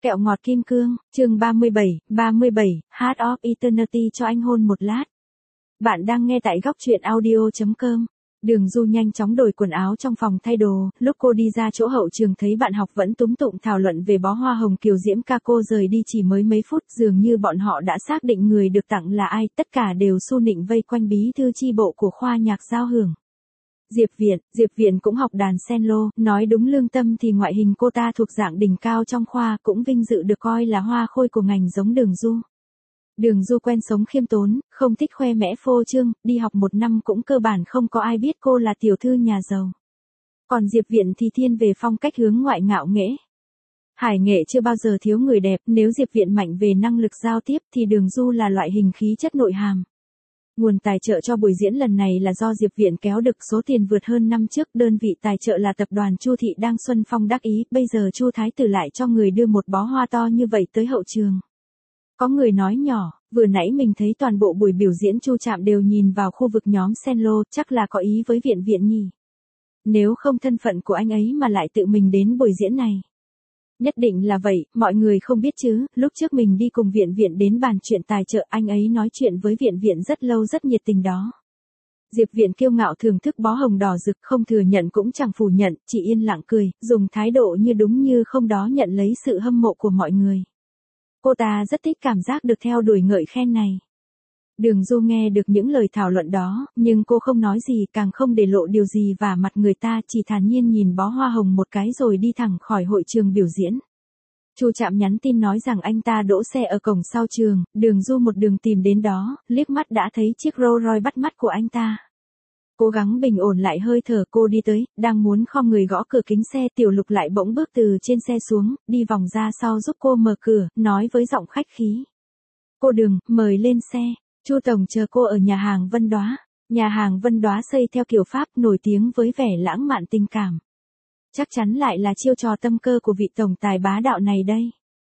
Kẹo ngọt kim cương, chương 37, Heart of Eternity cho anh hôn một lát. Bạn đang nghe tại góc truyện audio.com. Đường Du nhanh chóng đổi quần áo trong phòng thay đồ, lúc cô đi ra chỗ hậu trường thấy bạn học vẫn túm tụng thảo luận về bó hoa hồng kiều diễm ca. Cô rời đi chỉ mới mấy phút, dường như bọn họ đã xác định người được tặng là ai, tất cả đều xu nịnh vây quanh bí thư chi bộ của khoa nhạc giao hưởng. Diệp Viện cũng học đàn cello, nói đúng lương tâm thì ngoại hình cô ta thuộc dạng đỉnh cao trong khoa, cũng vinh dự được coi là hoa khôi của ngành giống Đường Du. Đường Du quen sống khiêm tốn, không thích khoe mẽ phô trương, đi học một năm cũng cơ bản không có ai biết cô là tiểu thư nhà giàu. Còn Diệp Viện thì thiên về phong cách hướng ngoại ngạo nghễ. Hải nghệ chưa bao giờ thiếu người đẹp, nếu Diệp Viện mạnh về năng lực giao tiếp thì Đường Du là loại hình khí chất nội hàm. Nguồn tài trợ cho buổi diễn lần này là do Diệp Viện kéo được số tiền vượt hơn năm trước, đơn vị tài trợ là tập đoàn Chu Thị đang xuân phong đắc ý, bây giờ Chu Thái Tử lại cho người đưa một bó hoa to như vậy tới hậu trường. Có người nói nhỏ, vừa nãy mình thấy toàn bộ buổi biểu diễn Chu Trạm đều nhìn vào khu vực nhóm cello, chắc là có ý với Viện nhỉ. Nếu không thân phận của anh ấy mà lại tự mình đến buổi diễn này. Nhất định là vậy, mọi người không biết chứ, lúc trước mình đi cùng Viện đến bàn chuyện tài trợ, anh ấy nói chuyện với Viện rất lâu, rất nhiệt tình đó. Diệp Viện kiêu ngạo thưởng thức bó hồng đỏ rực, không thừa nhận cũng chẳng phủ nhận, chỉ yên lặng cười, dùng thái độ như đúng như không đó nhận lấy sự hâm mộ của mọi người. Cô ta rất thích cảm giác được theo đuổi ngợi khen này. Đường Du nghe được những lời thảo luận đó, nhưng cô không nói gì, càng không để lộ điều gì vào mặt người ta, chỉ thản nhiên nhìn bó hoa hồng một cái rồi đi thẳng khỏi hội trường biểu diễn. Chu Trạm nhắn tin nói rằng anh ta đỗ xe ở cổng sau trường, Đường Du một đường tìm đến đó, liếc mắt đã thấy chiếc Rolls Royce bắt mắt của anh ta. Cố gắng bình ổn lại hơi thở, cô đi tới, đang muốn khom người gõ cửa kính xe, Tiểu Lục lại bỗng bước từ trên xe xuống, đi vòng ra sau giúp cô mở cửa, nói với giọng khách khí. Cô Đường, mời lên xe. Chu tổng chờ cô ở nhà hàng Vân Đóa. Nhà hàng Vân Đóa xây theo kiểu Pháp, nổi tiếng với vẻ lãng mạn tình cảm. Chắc chắn lại là chiêu trò tâm cơ của vị tổng tài bá đạo này đây.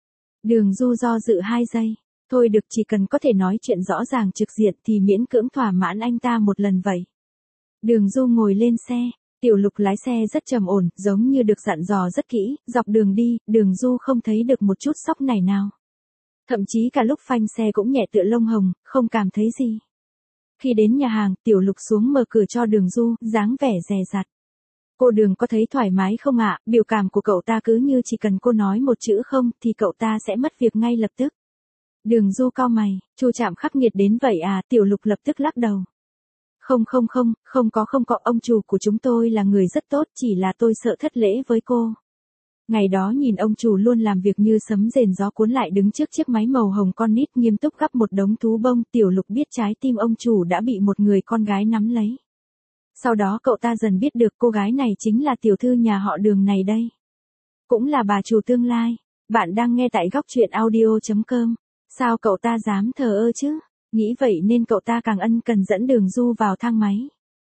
Đường Du do dự 2 giây. Thôi được, chỉ cần có thể nói chuyện rõ ràng trực diện thì miễn cưỡng thỏa mãn anh ta một lần vậy. Đường Du ngồi lên xe. Tiểu Lục lái xe rất trầm ổn, giống như được dặn dò rất kỹ, dọc đường đi, Đường Du không thấy được một chút sóc nảy nào. Thậm chí cả lúc phanh xe cũng nhẹ tựa lông hồng, không cảm thấy gì. Khi đến nhà hàng, Tiểu Lục xuống mở cửa cho Đường Du, dáng vẻ dè dặt. Cô Đường có thấy thoải mái không ạ? Biểu cảm của cậu ta cứ như chỉ cần cô nói một chữ không thì cậu ta sẽ mất việc ngay lập tức. Đường Du cau mày, Chu Trạm khắc nghiệt đến vậy à? Tiểu Lục lập tức lắc đầu. Không có, ông chủ của chúng tôi là người rất tốt, chỉ là tôi sợ thất lễ với cô. Ngày đó nhìn ông chủ luôn làm việc như sấm rền gió cuốn, lại đứng trước chiếc máy màu hồng con nít nghiêm túc gắp một đống thú bông, Tiểu Lục biết trái tim ông chủ đã bị một người con gái nắm lấy. Sau đó cậu ta dần biết được cô gái này chính là tiểu thư nhà họ Đường này đây. Cũng là bà chủ tương lai. Bạn đang nghe tại góc truyện audio.com. Sao cậu ta dám thờ ơ chứ? Nghĩ vậy nên cậu ta càng ân cần dẫn Đường Du vào thang máy.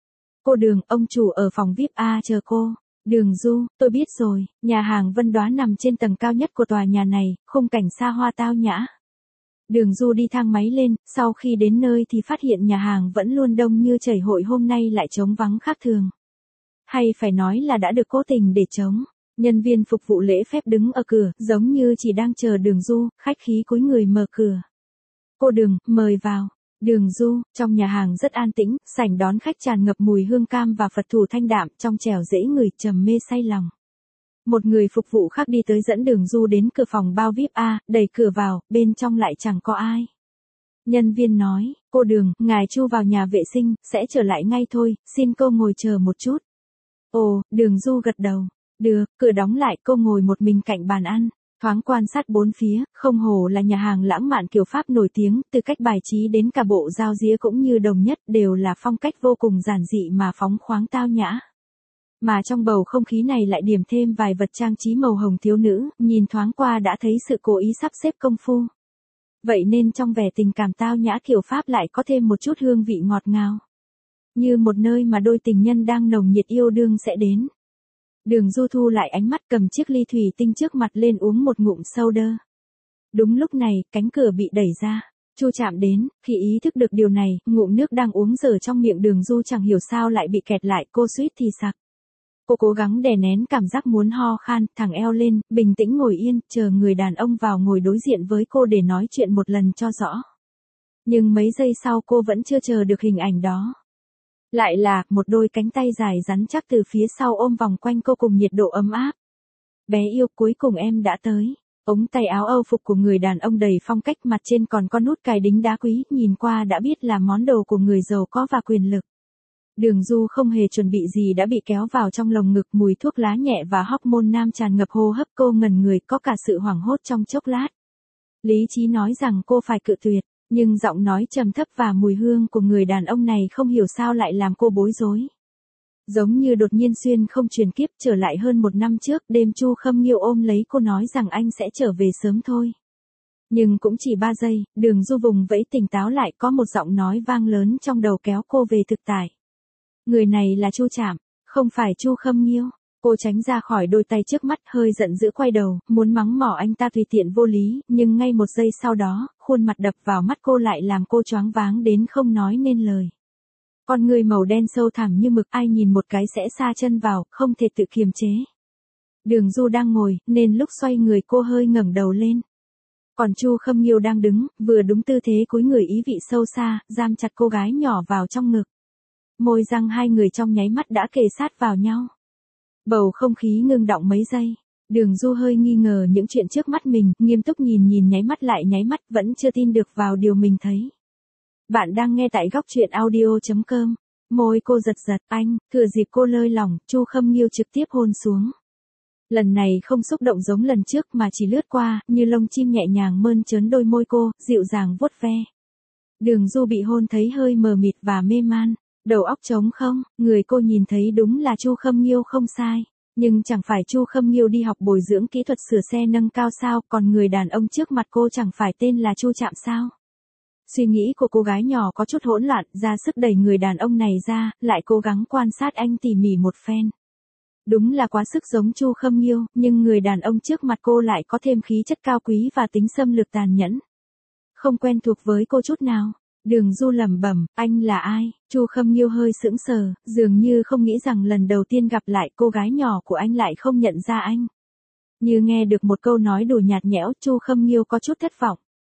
Cô Đường, ông chủ ở phòng VIP A chờ cô. Đường Du, tôi biết rồi, nhà hàng Vân Đóa nằm trên tầng cao nhất của tòa nhà này, khung cảnh xa hoa tao nhã. Đường Du đi thang máy lên, sau khi đến nơi thì phát hiện nhà hàng vẫn luôn đông như chảy hội, hôm nay lại trống vắng khác thường. Hay phải nói là đã được cố tình để trống. Nhân viên phục vụ lễ phép đứng ở cửa, giống như chỉ đang chờ Đường Du, khách khí cúi người mở cửa. Cô Đường, mời vào. Đường Du, trong nhà hàng rất an tĩnh, sảnh đón khách tràn ngập mùi hương cam và Phật thủ thanh đạm, trong trẻo dễ ngửi, trầm mê say lòng. Một người phục vụ khác đi tới dẫn Đường Du đến cửa phòng bao VIP A, đẩy cửa vào, bên trong lại chẳng có ai. Nhân viên nói, cô Đường, ngài Chu vào nhà vệ sinh, sẽ trở lại ngay thôi, xin cô ngồi chờ một chút. Ồ, Đường Du gật đầu. Được, cửa đóng lại, cô ngồi một mình cạnh bàn ăn. Thoáng quan sát bốn phía, không hổ là nhà hàng lãng mạn kiểu Pháp nổi tiếng, từ cách bài trí đến cả bộ dao dĩa cũng như đồng nhất, đều là phong cách vô cùng giản dị mà phóng khoáng tao nhã. Mà trong bầu không khí này lại điểm thêm vài vật trang trí màu hồng thiếu nữ, nhìn thoáng qua đã thấy sự cố ý sắp xếp công phu. Vậy nên trong vẻ tình cảm tao nhã kiểu Pháp lại có thêm một chút hương vị ngọt ngào. Như một nơi mà đôi tình nhân đang nồng nhiệt yêu đương sẽ đến. Đường Du thu lại ánh mắt, cầm chiếc ly thủy tinh trước mặt lên uống một ngụm soda. Đúng lúc này, cánh cửa bị đẩy ra. Chu Trạm đến, khi ý thức được điều này, ngụm nước đang uống dở trong miệng Đường Du chẳng hiểu sao lại bị kẹt lại, cô suýt thì sặc. Cô cố gắng đè nén cảm giác muốn ho khan, thẳng eo lên, bình tĩnh ngồi yên, chờ người đàn ông vào ngồi đối diện với cô để nói chuyện một lần cho rõ. Nhưng mấy giây sau cô vẫn chưa chờ được hình ảnh đó. Lại là, một đôi cánh tay dài rắn chắc từ phía sau ôm vòng quanh cô cùng nhiệt độ ấm áp. Bé yêu, cuối cùng em đã tới. Ống tay áo Âu phục của người đàn ông đầy phong cách, mặt trên còn có nút cài đính đá quý, nhìn qua đã biết là món đồ của người giàu có và quyền lực. Đường Du không hề chuẩn bị gì đã bị kéo vào trong lồng ngực, mùi thuốc lá nhẹ và hormone nam tràn ngập hô hấp, cô ngẩn người, có cả sự hoảng hốt trong chốc lát. Lý trí nói rằng cô phải cự tuyệt, nhưng giọng nói trầm thấp và mùi hương của người đàn ông này không hiểu sao lại làm cô bối rối. Giống như đột nhiên xuyên không truyền kiếp trở lại hơn 1 năm trước, đêm Chu Khâm Nghiêu ôm lấy cô nói rằng anh sẽ trở về sớm thôi. Nhưng cũng chỉ 3 giây, Đường Du vùng vẫy tỉnh táo lại, có một giọng nói vang lớn trong đầu kéo cô về thực tại. Người này là Chu Trạm, không phải Chu Khâm Nghiêu. Cô tránh ra khỏi đôi tay trước mắt, hơi giận dữ quay đầu, muốn mắng mỏ anh ta tùy tiện vô lý, nhưng ngay một giây sau đó, khuôn mặt đập vào mắt cô lại làm cô choáng váng đến không nói nên lời. Con người màu đen sâu thẳm như mực, ai nhìn một cái sẽ sa chân vào, không thể tự kiềm chế. Đường Du đang ngồi, nên lúc xoay người cô hơi ngẩng đầu lên. Còn Chu Khâm Nghiêu đang đứng, vừa đúng tư thế cúi người ý vị sâu xa, giam chặt cô gái nhỏ vào trong ngực. Môi răng hai người trong nháy mắt đã kề sát vào nhau. Bầu không khí ngưng đọng mấy giây. Đường Du hơi nghi ngờ những chuyện trước mắt mình, nghiêm túc nhìn nháy mắt, vẫn chưa tin được vào điều mình thấy. Bạn đang nghe tại góc truyện audio.com. Môi cô giật giật, anh, thừa dịp cô lơi lỏng, Chu Khâm Nghiêu trực tiếp hôn xuống. Lần này không xúc động giống lần trước mà chỉ lướt qua, như lông chim nhẹ nhàng mơn trớn đôi môi cô, dịu dàng vuốt ve. Đường Du bị hôn thấy hơi mờ mịt và mê man. Đầu óc trống không, người cô nhìn thấy đúng là Chu Khâm Nghiêu không sai. Nhưng chẳng phải Chu Khâm Nghiêu đi học bồi dưỡng kỹ thuật sửa xe nâng cao sao, còn người đàn ông trước mặt cô chẳng phải tên là Chu Trạm sao? Suy nghĩ của cô gái nhỏ có chút hỗn loạn, ra sức đẩy người đàn ông này ra, lại cố gắng quan sát anh tỉ mỉ một phen. Đúng là quá sức giống Chu Khâm Nghiêu, nhưng người đàn ông trước mặt cô lại có thêm khí chất cao quý và tính xâm lược tàn nhẫn. Không quen thuộc với cô chút nào. Đường Du lẩm bẩm, anh là ai? Chu Khâm Nghiêu hơi sững sờ, dường như không nghĩ rằng lần đầu tiên gặp lại cô gái nhỏ của anh lại không nhận ra anh. Như nghe được một câu nói đùa nhạt nhẽo, Chu Khâm Nghiêu có chút thất vọng.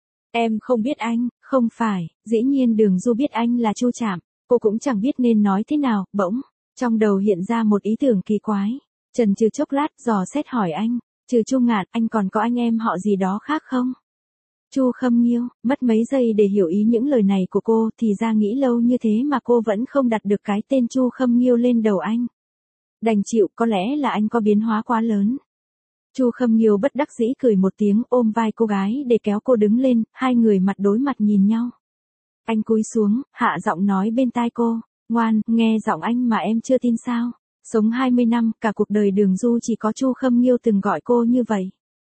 Em không biết anh, không phải, dĩ nhiên Đường Du biết anh là Chu Trạm, cô cũng chẳng biết nên nói thế nào, bỗng, trong đầu hiện ra một ý tưởng kỳ quái. Chần chừ chốc lát, dò xét hỏi anh, trừ Chu Ngạn, anh còn có anh em họ gì đó khác không? Chu Khâm Nghiêu, mất mấy giây để hiểu ý những lời này của cô, thì ra nghĩ lâu như thế mà cô vẫn không đặt được cái tên Chu Khâm Nghiêu lên đầu anh. Đành chịu, có lẽ là anh có biến hóa quá lớn. Chu Khâm Nghiêu bất đắc dĩ cười một tiếng, ôm vai cô gái để kéo cô đứng lên, hai người mặt đối mặt nhìn nhau. Anh cúi xuống, hạ giọng nói bên tai cô, ngoan, nghe giọng anh mà em chưa tin sao? Sống 20 năm, cả cuộc đời Đường Du chỉ có Chu Khâm Nghiêu từng gọi cô như vậy.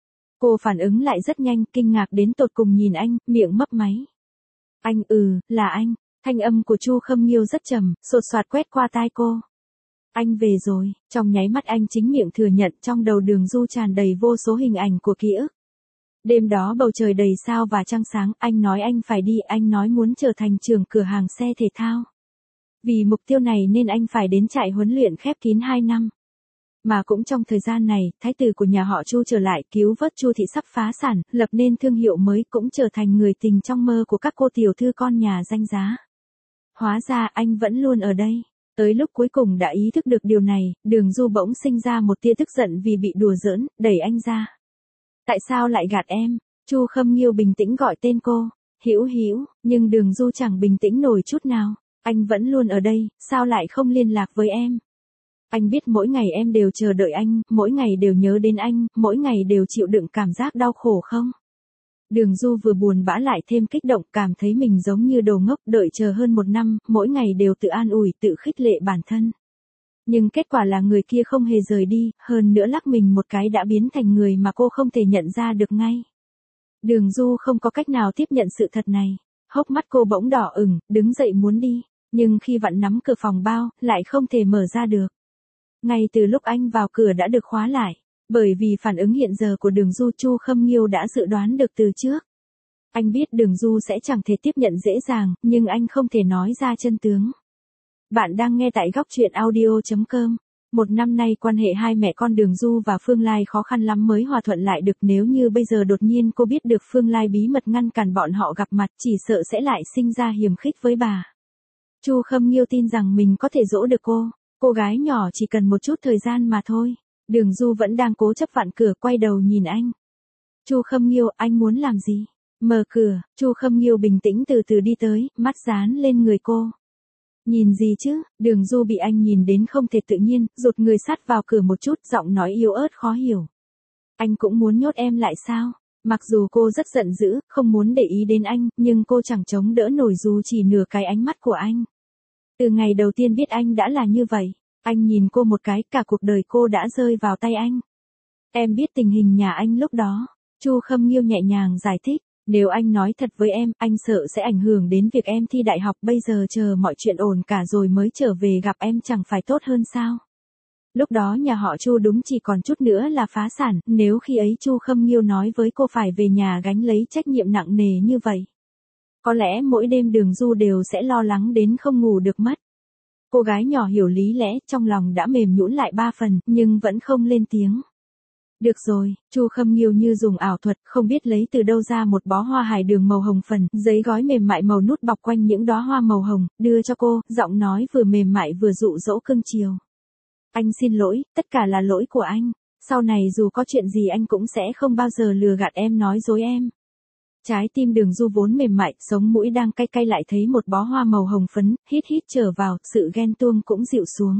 Cô phản ứng lại rất nhanh, kinh ngạc đến tột cùng nhìn anh, miệng mấp máy. Anh, là anh. Thanh âm của Chu Khâm Nghiêu rất trầm, sột soạt quét qua tai cô. Anh về rồi, trong nháy mắt anh chính miệng thừa nhận, trong đầu Đường Du tràn đầy vô số hình ảnh của ký ức. Đêm đó bầu trời đầy sao và trăng sáng, anh nói anh phải đi, anh nói muốn trở thành trưởng cửa hàng xe thể thao. Vì mục tiêu này nên anh phải đến trại huấn luyện khép kín 2 năm. Mà cũng trong thời gian này, thái tử của nhà họ Chu trở lại, cứu vớt Chu thị sắp phá sản, lập nên thương hiệu mới, cũng trở thành người tình trong mơ của các cô tiểu thư con nhà danh giá. Hóa ra anh vẫn luôn ở đây. Tới lúc cuối cùng đã ý thức được điều này, Đường Du bỗng sinh ra một tia tức giận vì bị đùa giỡn, đẩy anh ra. Tại sao lại gạt em? Chu Khâm Nghiêu bình tĩnh gọi tên cô, Hữu Hữu, nhưng Đường Du chẳng bình tĩnh nổi chút nào. Anh vẫn luôn ở đây, sao lại không liên lạc với em? Anh biết mỗi ngày em đều chờ đợi anh, mỗi ngày đều nhớ đến anh, mỗi ngày đều chịu đựng cảm giác đau khổ không? Đường Du vừa buồn bã lại thêm kích động, cảm thấy mình giống như đồ ngốc, đợi chờ hơn 1 năm, mỗi ngày đều tự an ủi, tự khích lệ bản thân. Nhưng kết quả là người kia không hề rời đi, hơn nữa lắc mình một cái đã biến thành người mà cô không thể nhận ra được ngay. Đường Du không có cách nào tiếp nhận sự thật này. Hốc mắt cô bỗng đỏ ửng, đứng dậy muốn đi, nhưng khi vặn nắm cửa phòng bao, lại không thể mở ra được. Ngay từ lúc anh vào cửa đã được khóa lại, bởi vì phản ứng hiện giờ của Đường Du, Chu Khâm Nghiêu đã dự đoán được từ trước. Anh biết Đường Du sẽ chẳng thể tiếp nhận dễ dàng, nhưng anh không thể nói ra chân tướng. Bạn đang nghe tại góc truyện audio.com. Một năm nay quan hệ hai mẹ con Đường Du và Phương Lai khó khăn lắm mới hòa thuận lại được, nếu như bây giờ đột nhiên cô biết được Phương Lai bí mật ngăn cản bọn họ gặp mặt, chỉ sợ sẽ lại sinh ra hiềm khích với bà. Chu Khâm Nghiêu tin rằng mình có thể dỗ được cô gái nhỏ chỉ cần một chút thời gian mà thôi. Đường Du vẫn đang cố chấp vặn cửa, quay đầu nhìn anh. Chu Khâm Nghiêu, anh muốn làm gì? Mở cửa, Chu Khâm Nghiêu bình tĩnh từ từ đi tới, mắt dán lên người cô. Nhìn gì chứ? Đường Du bị anh nhìn đến không thể tự nhiên, rụt người sát vào cửa một chút, giọng nói yếu ớt khó hiểu. Anh cũng muốn nhốt em lại sao? Mặc dù cô rất giận dữ, không muốn để ý đến anh, nhưng cô chẳng chống đỡ nổi dù chỉ nửa cái ánh mắt của anh. Từ ngày đầu tiên biết anh đã là như vậy, anh nhìn cô một cái, cả cuộc đời cô đã rơi vào tay anh. Em biết tình hình nhà anh lúc đó. Chu Khâm Nghiêu nhẹ nhàng giải thích. Nếu anh nói thật với em, anh sợ sẽ ảnh hưởng đến việc em thi đại học, bây giờ chờ mọi chuyện ổn cả rồi mới trở về gặp em chẳng phải tốt hơn sao? Lúc đó nhà họ Chu đúng chỉ còn chút nữa là phá sản, nếu khi ấy Chu Khâm Nghiêu nói với cô phải về nhà gánh lấy trách nhiệm nặng nề như vậy. Có lẽ mỗi đêm Đường Du đều sẽ lo lắng đến không ngủ được mất. Cô gái nhỏ hiểu lý lẽ, trong lòng đã mềm nhũn lại 3 phần, nhưng vẫn không lên tiếng. Được rồi, Chu Khâm Nghiêu như dùng ảo thuật, không biết lấy từ đâu ra một bó hoa hải đường màu hồng phần, giấy gói mềm mại màu nút bọc quanh những đóa hoa màu hồng, đưa cho cô, giọng nói vừa mềm mại vừa dụ dỗ cưng chiều. Anh xin lỗi, tất cả là lỗi của anh. Sau này dù có chuyện gì anh cũng sẽ không bao giờ lừa gạt em, nói dối em. Trái tim Đường Du vốn mềm mại, sống mũi đang cay cay lại thấy một bó hoa màu hồng phấn, hít trở vào, sự ghen tuông cũng dịu xuống.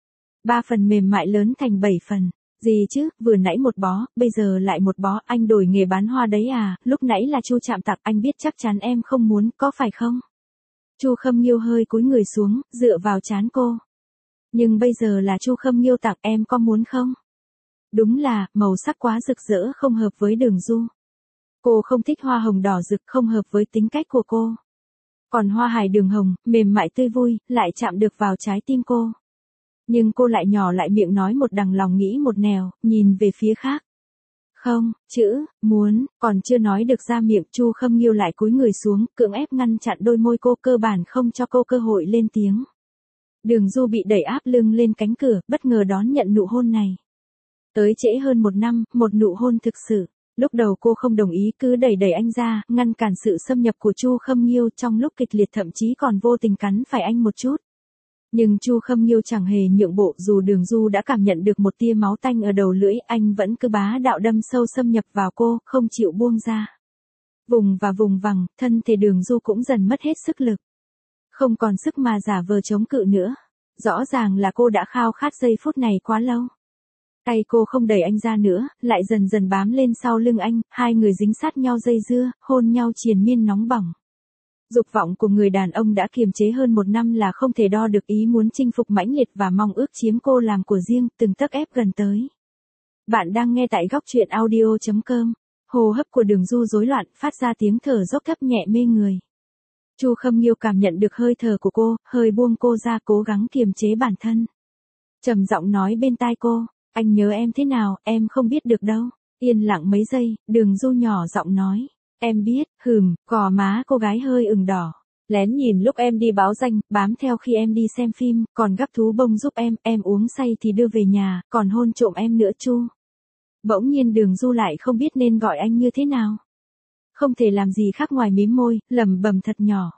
3 phần mềm mại lớn thành 7 phần. Gì chứ, vừa nãy một bó, bây giờ lại một bó, anh đổi nghề bán hoa đấy à? Lúc nãy là Chu Trạm tặng, anh biết chắc chắn em không muốn, có phải không? Chu Khâm Nghiêu hơi cúi người xuống, dựa vào trán cô. Nhưng bây giờ là Chu Khâm Nghiêu tặng, em có muốn không? Đúng là, màu sắc quá rực rỡ không hợp với Đường Du. Cô không thích hoa hồng đỏ rực, không hợp với tính cách của cô. Còn hoa hải đường hồng, mềm mại tươi vui, lại chạm được vào trái tim cô. Nhưng cô lại nhỏ lại miệng nói một đằng lòng nghĩ một nẻo, nhìn về phía khác. Không, chữ, muốn, còn chưa nói được ra miệng, Chu Khâm Nghiêu lại cúi người xuống, cưỡng ép ngăn chặn đôi môi cô, cơ bản không cho cô cơ hội lên tiếng. Đường Du bị đẩy áp lưng lên cánh cửa, bất ngờ đón nhận nụ hôn này. Tới trễ hơn 1 năm, một nụ hôn thực sự. Lúc đầu cô không đồng ý, cứ đẩy anh ra, ngăn cản sự xâm nhập của Chu Khâm Nghiêu, trong lúc kịch liệt thậm chí còn vô tình cắn phải anh một chút. Nhưng Chu Khâm Nghiêu chẳng hề nhượng bộ, dù Đường Du đã cảm nhận được một tia máu tanh ở đầu lưỡi, anh vẫn cứ bá đạo đâm sâu xâm nhập vào cô, không chịu buông ra. Vùng và vùng vằng, thân thể Đường Du cũng dần mất hết sức lực. Không còn sức mà giả vờ chống cự nữa. Rõ ràng là cô đã khao khát giây phút này quá lâu. Tay cô không đẩy anh ra nữa, lại dần dần bám lên sau lưng anh, hai người dính sát nhau dây dưa, hôn nhau triền miên nóng bỏng. Dục vọng của người đàn ông đã kiềm chế hơn 1 năm là không thể đo được, ý muốn chinh phục mãnh liệt và mong ước chiếm cô làm của riêng, từng tấc ép gần tới. Bạn đang nghe tại góc truyện audio.com. Hô hấp của Đường Du rối loạn, phát ra tiếng thở dốc thấp nhẹ mê người. Chu Khâm Nghiêu cảm nhận được hơi thở của cô, hơi buông cô ra, cố gắng kiềm chế bản thân. Trầm giọng nói bên tai cô, anh nhớ em thế nào, em không biết được đâu. Yên lặng mấy giây, Đường Du nhỏ giọng nói. Em biết, gò má cô gái hơi ửng đỏ. Lén nhìn lúc em đi báo danh, bám theo khi em đi xem phim, còn gắp thú bông giúp em uống say thì đưa về nhà, còn hôn trộm em nữa Chu. Bỗng nhiên Đường Du lại không biết nên gọi anh như thế nào. Không thể làm gì khác ngoài mím môi, lẩm bẩm thật nhỏ.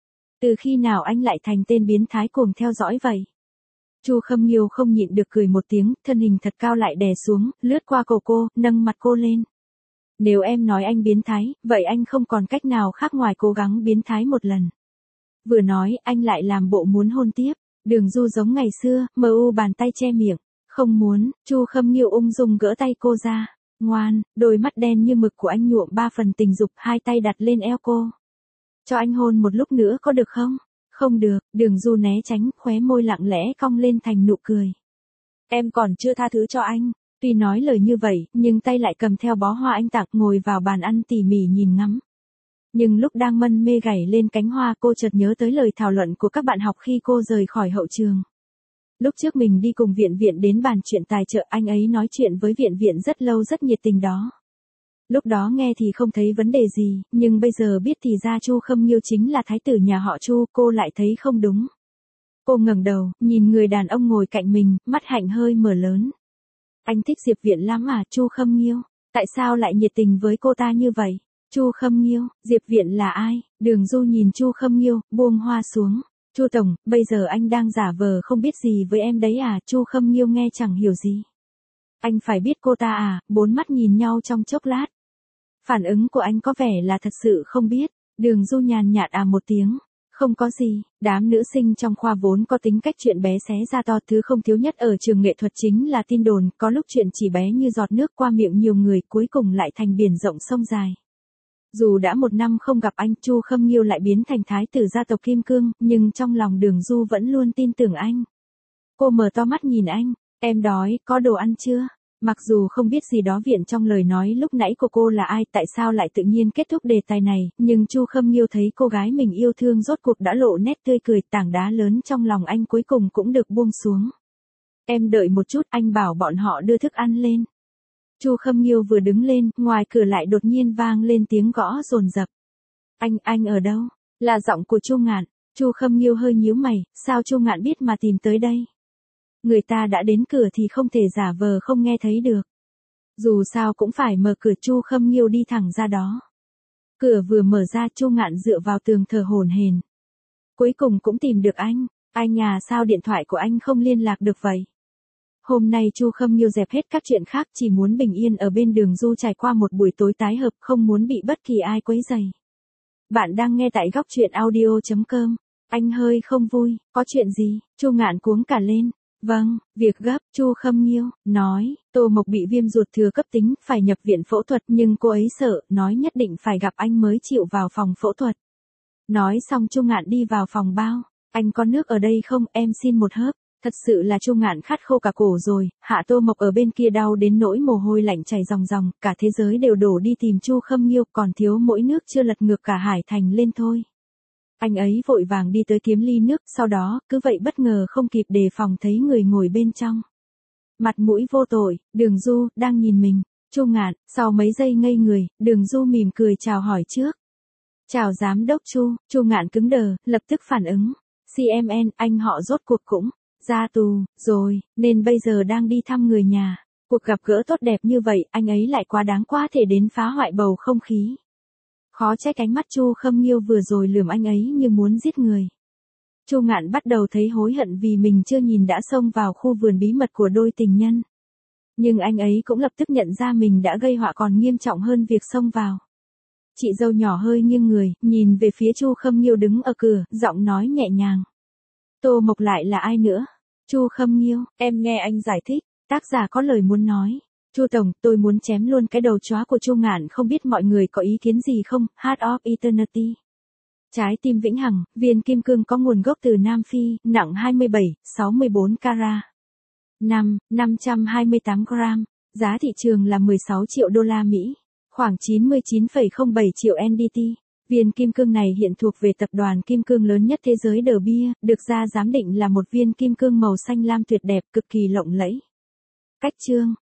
Từ khi nào anh lại thành tên biến thái cuồng theo dõi vậy? Chu Khâm Nghiêu không nhịn được cười một tiếng, thân hình thật cao lại đè xuống, lướt qua cổ cô, nâng mặt cô lên. Nếu em nói anh biến thái, vậy anh không còn cách nào khác ngoài cố gắng biến thái một lần. Vừa nói, anh lại làm bộ muốn hôn tiếp. Đường Du giống ngày xưa, bàn tay che miệng. Không muốn, Chu Khâm Nghiêu ung dung gỡ tay cô ra. Ngoan, đôi mắt đen như mực của anh nhuộm 3 phần tình dục, hai tay đặt lên eo cô. Cho anh hôn một lúc nữa có được không? Không được, Đường Du né tránh, khóe môi lặng lẽ cong lên thành nụ cười. Em còn chưa tha thứ cho anh. Tuy nói lời như vậy, nhưng tay lại cầm theo bó hoa anh tặng, ngồi vào bàn ăn tỉ mỉ nhìn ngắm. Nhưng lúc đang mân mê gảy lên cánh hoa, cô chợt nhớ tới lời thảo luận của các bạn học khi cô rời khỏi hậu trường. Lúc trước mình đi cùng Viện đến bàn chuyện tài trợ, anh ấy nói chuyện với Viện rất lâu, rất nhiệt tình đó. Lúc đó nghe thì không thấy vấn đề gì, nhưng bây giờ biết thì ra Chu Khâm Nghiêu chính là thái tử nhà họ Chu, cô lại thấy không đúng. Cô ngẩng đầu, nhìn người đàn ông ngồi cạnh mình, mắt hạnh hơi mở lớn. Anh thích Diệp Viễn lắm à, Chu Khâm Nghiêu? Tại sao lại nhiệt tình với cô ta như vậy? Chu Khâm Nghiêu, Diệp Viễn là ai? Đường Du nhìn Chu Khâm Nghiêu, buông hoa xuống. Chu Tổng, bây giờ anh đang giả vờ không biết gì với em đấy à? Chu Khâm Nghiêu nghe chẳng hiểu gì. Anh phải biết cô ta à? Bốn mắt nhìn nhau trong chốc lát. Phản ứng của anh có vẻ là thật sự không biết. Đường Du nhàn nhạt à một tiếng. Không có gì, đám nữ sinh trong khoa vốn có tính cách chuyện bé xé ra to, thứ không thiếu nhất ở trường nghệ thuật chính là tin đồn, có lúc chuyện chỉ bé như giọt nước qua miệng nhiều người cuối cùng lại thành biển rộng sông dài. Dù đã 1 năm không gặp anh, Chu Khâm Nghiêu lại biến thành thái tử gia tộc Kim Cương, nhưng trong lòng Đường Du vẫn luôn tin tưởng anh. Cô mở to mắt nhìn anh, em đói, có đồ ăn chưa? Mặc dù không biết gì đó viện trong lời nói lúc nãy của cô là ai, tại sao lại tự nhiên kết thúc đề tài này, nhưng Chu Khâm Nghiêu thấy cô gái mình yêu thương rốt cuộc đã lộ nét tươi cười, tảng đá lớn trong lòng anh cuối cùng cũng được buông xuống. Em đợi một chút, anh bảo bọn họ đưa thức ăn lên. Chu Khâm Nghiêu vừa đứng lên, ngoài cửa lại đột nhiên vang lên tiếng gõ dồn dập. Anh ở đâu? Là giọng của Chu Ngạn. Chu Khâm Nghiêu hơi nhíu mày, sao Chu Ngạn biết mà tìm tới đây? Người ta đã đến cửa thì không thể giả vờ không nghe thấy được. Dù sao cũng phải mở cửa. Chu Khâm Nghiêu đi thẳng ra đó. Cửa vừa mở ra, Chu Ngạn dựa vào tường thở hổn hển. Cuối cùng cũng tìm được anh. Anh à, sao điện thoại của anh không liên lạc được vậy? Hôm nay Chu Khâm Nghiêu dẹp hết các chuyện khác, chỉ muốn bình yên ở bên Đường Du trải qua một buổi tối tái hợp, không muốn bị bất kỳ ai quấy rầy. Bạn đang nghe tại góc truyện audio.com. Anh hơi không vui, có chuyện gì? Chu Ngạn cuống cả lên. Vâng, việc gấp. Chu Khâm Nghiêu nói, Tô Mộc bị viêm ruột thừa cấp tính, phải nhập viện phẫu thuật, nhưng cô ấy sợ, nói nhất định phải gặp anh mới chịu vào phòng phẫu thuật. Nói xong Chu Ngạn đi vào phòng bao. Anh có nước ở đây không, em xin một hớp. Thật sự là Chu Ngạn khát khô cả cổ rồi, Hạ Tô Mộc ở bên kia đau đến nỗi mồ hôi lạnh chảy ròng ròng, cả thế giới đều đổ đi tìm Chu Khâm Nghiêu, còn thiếu mỗi nước chưa lật ngược cả Hải Thành lên thôi. Anh ấy vội vàng đi tới kiếm ly nước, sau đó, cứ vậy bất ngờ không kịp đề phòng thấy người ngồi bên trong. Mặt mũi vô tội, Đường Du, đang nhìn mình. Chu Ngạn, sau mấy giây ngây người, Đường Du mỉm cười chào hỏi trước. Chào giám đốc Chu. Chu Ngạn cứng đờ, lập tức phản ứng. CMN, anh họ rốt cuộc cũng ra tù rồi, nên bây giờ đang đi thăm người nhà. Cuộc gặp gỡ tốt đẹp như vậy, anh ấy lại quá đáng quá thể đến phá hoại bầu không khí. Khó trách ánh mắt Chu Khâm Nghiêu vừa rồi lườm anh ấy như muốn giết người. Chu Ngạn bắt đầu thấy hối hận vì mình chưa nhìn đã xông vào khu vườn bí mật của đôi tình nhân. Nhưng anh ấy cũng lập tức nhận ra mình đã gây họa còn nghiêm trọng hơn việc xông vào. Chị dâu nhỏ hơi nghiêng người, nhìn về phía Chu Khâm Nghiêu đứng ở cửa, giọng nói nhẹ nhàng. Tô Mộc lại là ai nữa? Chu Khâm Nghiêu, em nghe anh giải thích. Tác giả có lời muốn nói. Chu Tổng, tôi muốn chém luôn cái đầu chóa của Chu Ngạn, không biết mọi người có ý kiến gì không? Heart of Eternity. Trái tim vĩnh hằng, viên kim cương có nguồn gốc từ Nam Phi, nặng 27,64 carat. 528 gram. Giá thị trường là 16 triệu đô la Mỹ, khoảng 99,07 triệu NDT. Viên kim cương này hiện thuộc về tập đoàn kim cương lớn nhất thế giới De Beers, được ra giám định là một viên kim cương màu xanh lam tuyệt đẹp, cực kỳ lộng lẫy. Cách chương